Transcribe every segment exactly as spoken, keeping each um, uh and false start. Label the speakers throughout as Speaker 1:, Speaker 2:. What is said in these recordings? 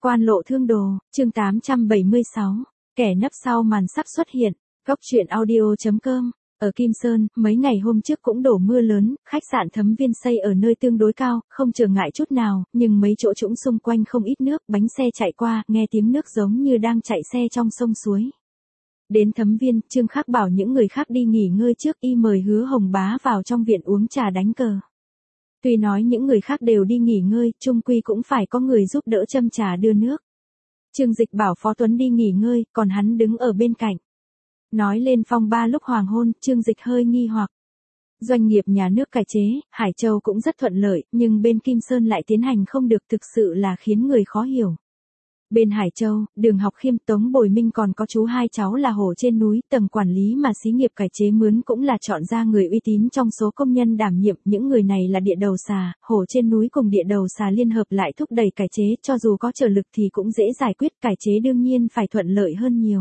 Speaker 1: Quan lộ thương đồ, chương tám trăm bảy mươi sáu, kẻ nấp sau màn sắp xuất hiện. Góc truyện audio chấm com. Ở Kim Sơn, mấy ngày hôm trước cũng đổ mưa lớn, khách sạn Thấm Viên xây ở nơi tương đối cao, không trở ngại chút nào, nhưng mấy chỗ trũng xung quanh không ít nước, bánh xe chạy qua, nghe tiếng nước giống như đang chạy xe trong sông suối. Đến Thấm Viên, Trương Khắc bảo những người khác đi nghỉ ngơi trước, y mời Hứa Hồng Bá vào trong viện uống trà đánh cờ. Tuy nói những người khác đều đi nghỉ ngơi, chung quy cũng phải có người giúp đỡ châm trà đưa nước. Trương Dịch bảo Phó Tuấn đi nghỉ ngơi, còn hắn đứng ở bên cạnh. Nói lên phong ba lúc hoàng hôn, Trương Dịch hơi nghi hoặc. Doanh nghiệp nhà nước cải chế, Hải Châu cũng rất thuận lợi, nhưng bên Kim Sơn lại tiến hành không được, thực sự là khiến người khó hiểu. Bên Hải Châu, Đường Học Khiêm, Tống Bồi Minh còn có chú hai cháu là hổ trên núi, tầng quản lý mà xí nghiệp cải chế mướn cũng là chọn ra người uy tín trong số công nhân đảm nhiệm, những người này là địa đầu xà, hổ trên núi cùng địa đầu xà liên hợp lại thúc đẩy cải chế, cho dù có trở lực thì cũng dễ giải quyết, cải chế đương nhiên phải thuận lợi hơn nhiều.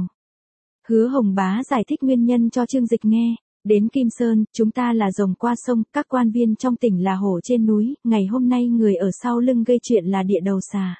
Speaker 1: Hứa Hồng Bá giải thích nguyên nhân cho Trương Dịch nghe. Đến Kim Sơn, chúng ta là rồng qua sông, các quan viên trong tỉnh là hổ trên núi, ngày hôm nay người ở sau lưng gây chuyện là địa đầu xà.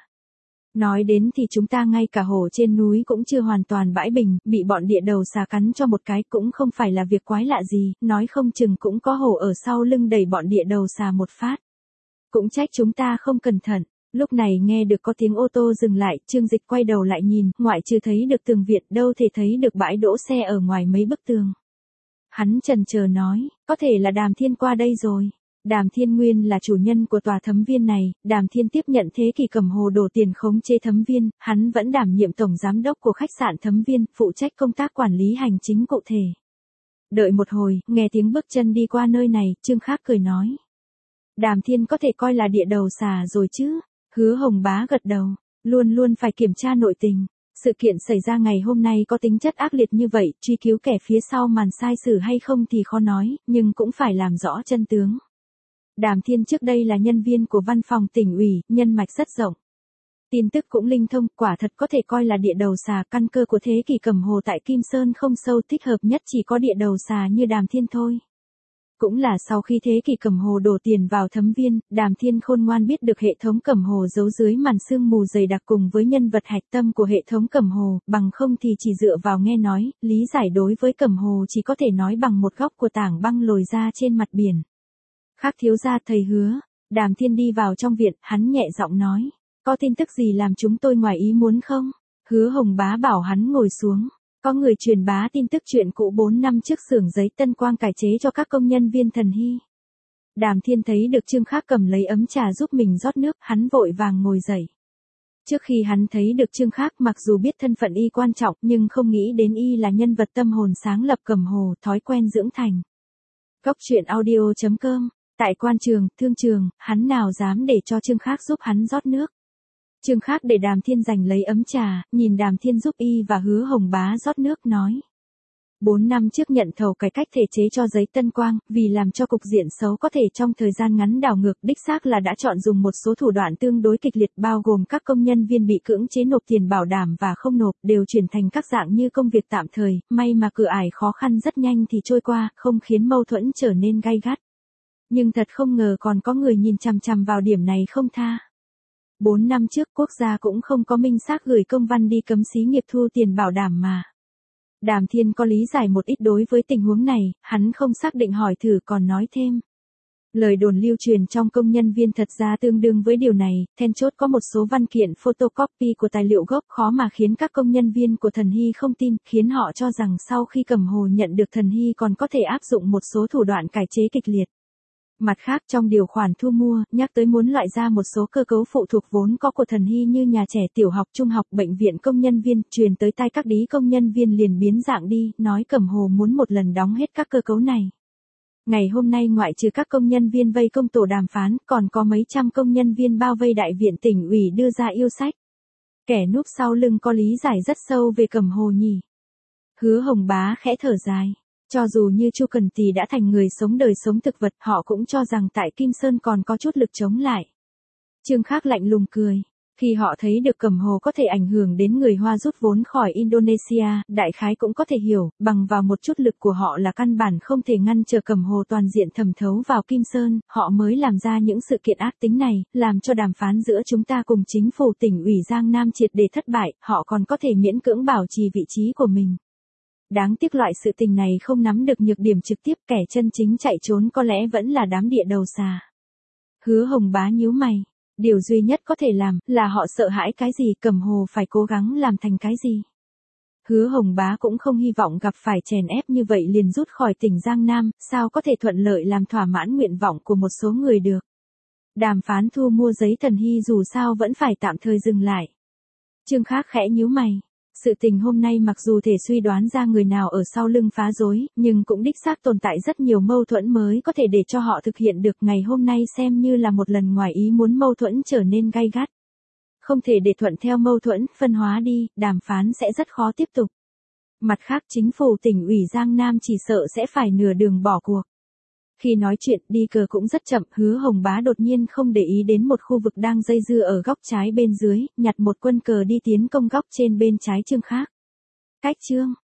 Speaker 1: Nói đến thì chúng ta ngay cả hổ trên núi cũng chưa hoàn toàn bãi bình, bị bọn địa đầu xà cắn cho một cái cũng không phải là việc quái lạ gì, nói không chừng cũng có hổ ở sau lưng đẩy bọn địa đầu xà một phát. Cũng trách chúng ta không cẩn thận. Lúc này nghe được có tiếng ô tô dừng lại, Trương Dịch quay đầu lại nhìn, ngoại trừ thấy được tường viện, đâu thể thấy được bãi đỗ xe ở ngoài mấy bức tường. Hắn chần chờ nói, có thể là Đàm Thiên qua đây rồi. Đàm Thiên nguyên là chủ nhân của tòa Thấm Viên này, Đàm Thiên tiếp nhận Thế Kỷ Cầm Hồ đổ tiền khống chế Thấm Viên, hắn vẫn đảm nhiệm tổng giám đốc của khách sạn Thấm Viên, phụ trách công tác quản lý hành chính cụ thể. Đợi một hồi, nghe tiếng bước chân đi qua nơi này, Trương Khắc cười nói. Đàm Thiên có thể coi là địa đầu xà rồi chứ? Hứa Hồng Bá gật đầu, luôn luôn phải kiểm tra nội tình. Sự kiện xảy ra ngày hôm nay có tính chất ác liệt như vậy, truy cứu kẻ phía sau màn sai sử hay không thì khó nói, nhưng cũng phải làm rõ chân tướng. Đàm Thiên trước đây là nhân viên của văn phòng tỉnh ủy, nhân mạch rất rộng. Tin tức cũng linh thông, quả thật có thể coi là địa đầu xà, căn cơ của Thế Kỷ Cầm Hồ tại Kim Sơn không sâu, thích hợp nhất chỉ có địa đầu xà như Đàm Thiên thôi. Cũng là sau khi Thế Kỷ Cầm Hồ đổ tiền vào Thấm Viên, Đàm Thiên khôn ngoan biết được hệ thống Cầm Hồ giấu dưới màn sương mù dày đặc cùng với nhân vật hạch tâm của hệ thống Cầm Hồ, bằng không thì chỉ dựa vào nghe nói, lý giải đối với Cầm Hồ chỉ có thể nói bằng một góc của tảng băng lồi ra trên mặt biển. Khắc thiếu gia thầy Hứa, Đàm Thiên đi vào trong viện, hắn nhẹ giọng nói, có tin tức gì làm chúng tôi ngoài ý muốn không? Hứa Hồng Bá bảo hắn ngồi xuống. Có người truyền bá tin tức chuyện cũ bốn năm trước xưởng giấy Tân Quang cải chế cho các công nhân viên Thần Hy. Đàm Thiên thấy được Trương Khắc cầm lấy ấm trà giúp mình rót nước, hắn vội vàng ngồi dậy. Trước khi hắn thấy được Trương Khắc, mặc dù biết thân phận y quan trọng nhưng không nghĩ đến y là nhân vật tâm hồn sáng lập Cầm Hồ, thói quen dưỡng thành. Góc truyện audio chấm com. Tại quan trường, thương trường, hắn nào dám để cho Trương Khắc giúp hắn rót nước. Trương Khắc để Đàm Thiên giành lấy ấm trà, nhìn Đàm Thiên giúp y và Hứa Hồng Bá rót nước nói. Bốn năm trước nhận thầu cải cách thể chế cho giấy Tân Quang, vì làm cho cục diện xấu có thể trong thời gian ngắn đảo ngược, đích xác là đã chọn dùng một số thủ đoạn tương đối kịch liệt, bao gồm các công nhân viên bị cưỡng chế nộp tiền bảo đảm và không nộp, đều chuyển thành các dạng như công việc tạm thời, may mà cửa ải khó khăn rất nhanh thì trôi qua, không khiến mâu thuẫn trở nên gay gắt. Nhưng thật không ngờ còn có người nhìn chằm chằm vào điểm này không tha. Bốn năm trước quốc gia cũng không có minh xác gửi công văn đi cấm xí nghiệp thu tiền bảo đảm mà. Đàm Thiên có lý giải một ít đối với tình huống này, hắn không xác định hỏi thử còn nói thêm. Lời đồn lưu truyền trong công nhân viên thật ra tương đương với điều này, then chốt có một số văn kiện photocopy của tài liệu gốc khó mà khiến các công nhân viên của Thần Hy không tin, khiến họ cho rằng sau khi Cầm Hồ nhận được Thần Hy còn có thể áp dụng một số thủ đoạn cải chế kịch liệt. Mặt khác trong điều khoản thu mua, nhắc tới muốn loại ra một số cơ cấu phụ thuộc vốn có của Thần Hy như nhà trẻ tiểu học trung học, bệnh viện công nhân viên, truyền tới tai các đí công nhân viên liền biến dạng đi, nói Cầm Hồ muốn một lần đóng hết các cơ cấu này. Ngày hôm nay ngoại trừ các công nhân viên vây công tổ đàm phán, còn có mấy trăm công nhân viên bao vây đại viện tỉnh ủy đưa ra yêu sách. Kẻ núp sau lưng có lý giải rất sâu về Cầm Hồ nhỉ. Hứa Hồng Bá khẽ thở dài. Cho dù như Chu Cần Tì đã thành người sống đời sống thực vật, họ cũng cho rằng tại Kim Sơn còn có chút lực chống lại. Trương Khắc lạnh lùng cười. Khi họ thấy được Cẩm Hồ có thể ảnh hưởng đến người Hoa rút vốn khỏi Indonesia, đại khái cũng có thể hiểu, bằng vào một chút lực của họ là căn bản không thể ngăn trở Cẩm Hồ toàn diện thẩm thấu vào Kim Sơn, họ mới làm ra những sự kiện ác tính này, làm cho đàm phán giữa chúng ta cùng chính phủ tỉnh ủy Giang Nam triệt để thất bại, họ còn có thể miễn cưỡng bảo trì vị trí của mình. Đáng tiếc loại sự tình này không nắm được nhược điểm trực tiếp, kẻ chân chính chạy trốn có lẽ vẫn là đám địa đầu xà. Hứa Hồng Bá nhíu mày. Điều duy nhất có thể làm là họ sợ hãi cái gì, Cẩm Hồ phải cố gắng làm thành cái gì. Hứa Hồng Bá cũng không hy vọng gặp phải chèn ép như vậy liền rút khỏi tỉnh Giang Nam, sao có thể thuận lợi làm thỏa mãn nguyện vọng của một số người được. Đàm phán thu mua giấy Thần Hy dù sao vẫn phải tạm thời dừng lại. Trương Khác khẽ nhíu mày. Sự tình hôm nay mặc dù thể suy đoán ra người nào ở sau lưng phá rối, nhưng cũng đích xác tồn tại rất nhiều mâu thuẫn mới có thể để cho họ thực hiện được. Ngày hôm nay xem như là một lần ngoài ý muốn mâu thuẫn trở nên gay gắt. Không thể để thuận theo mâu thuẫn, phân hóa đi, đàm phán sẽ rất khó tiếp tục. Mặt khác chính phủ tỉnh ủy Giang Nam chỉ sợ sẽ phải nửa đường bỏ cuộc. Khi nói chuyện đi cờ cũng rất chậm, Hứa Hồng Bá đột nhiên không để ý đến một khu vực đang dây dưa ở góc trái bên dưới, nhặt một quân cờ đi tiến công góc trên bên trái Trương Khác. Cách Trương,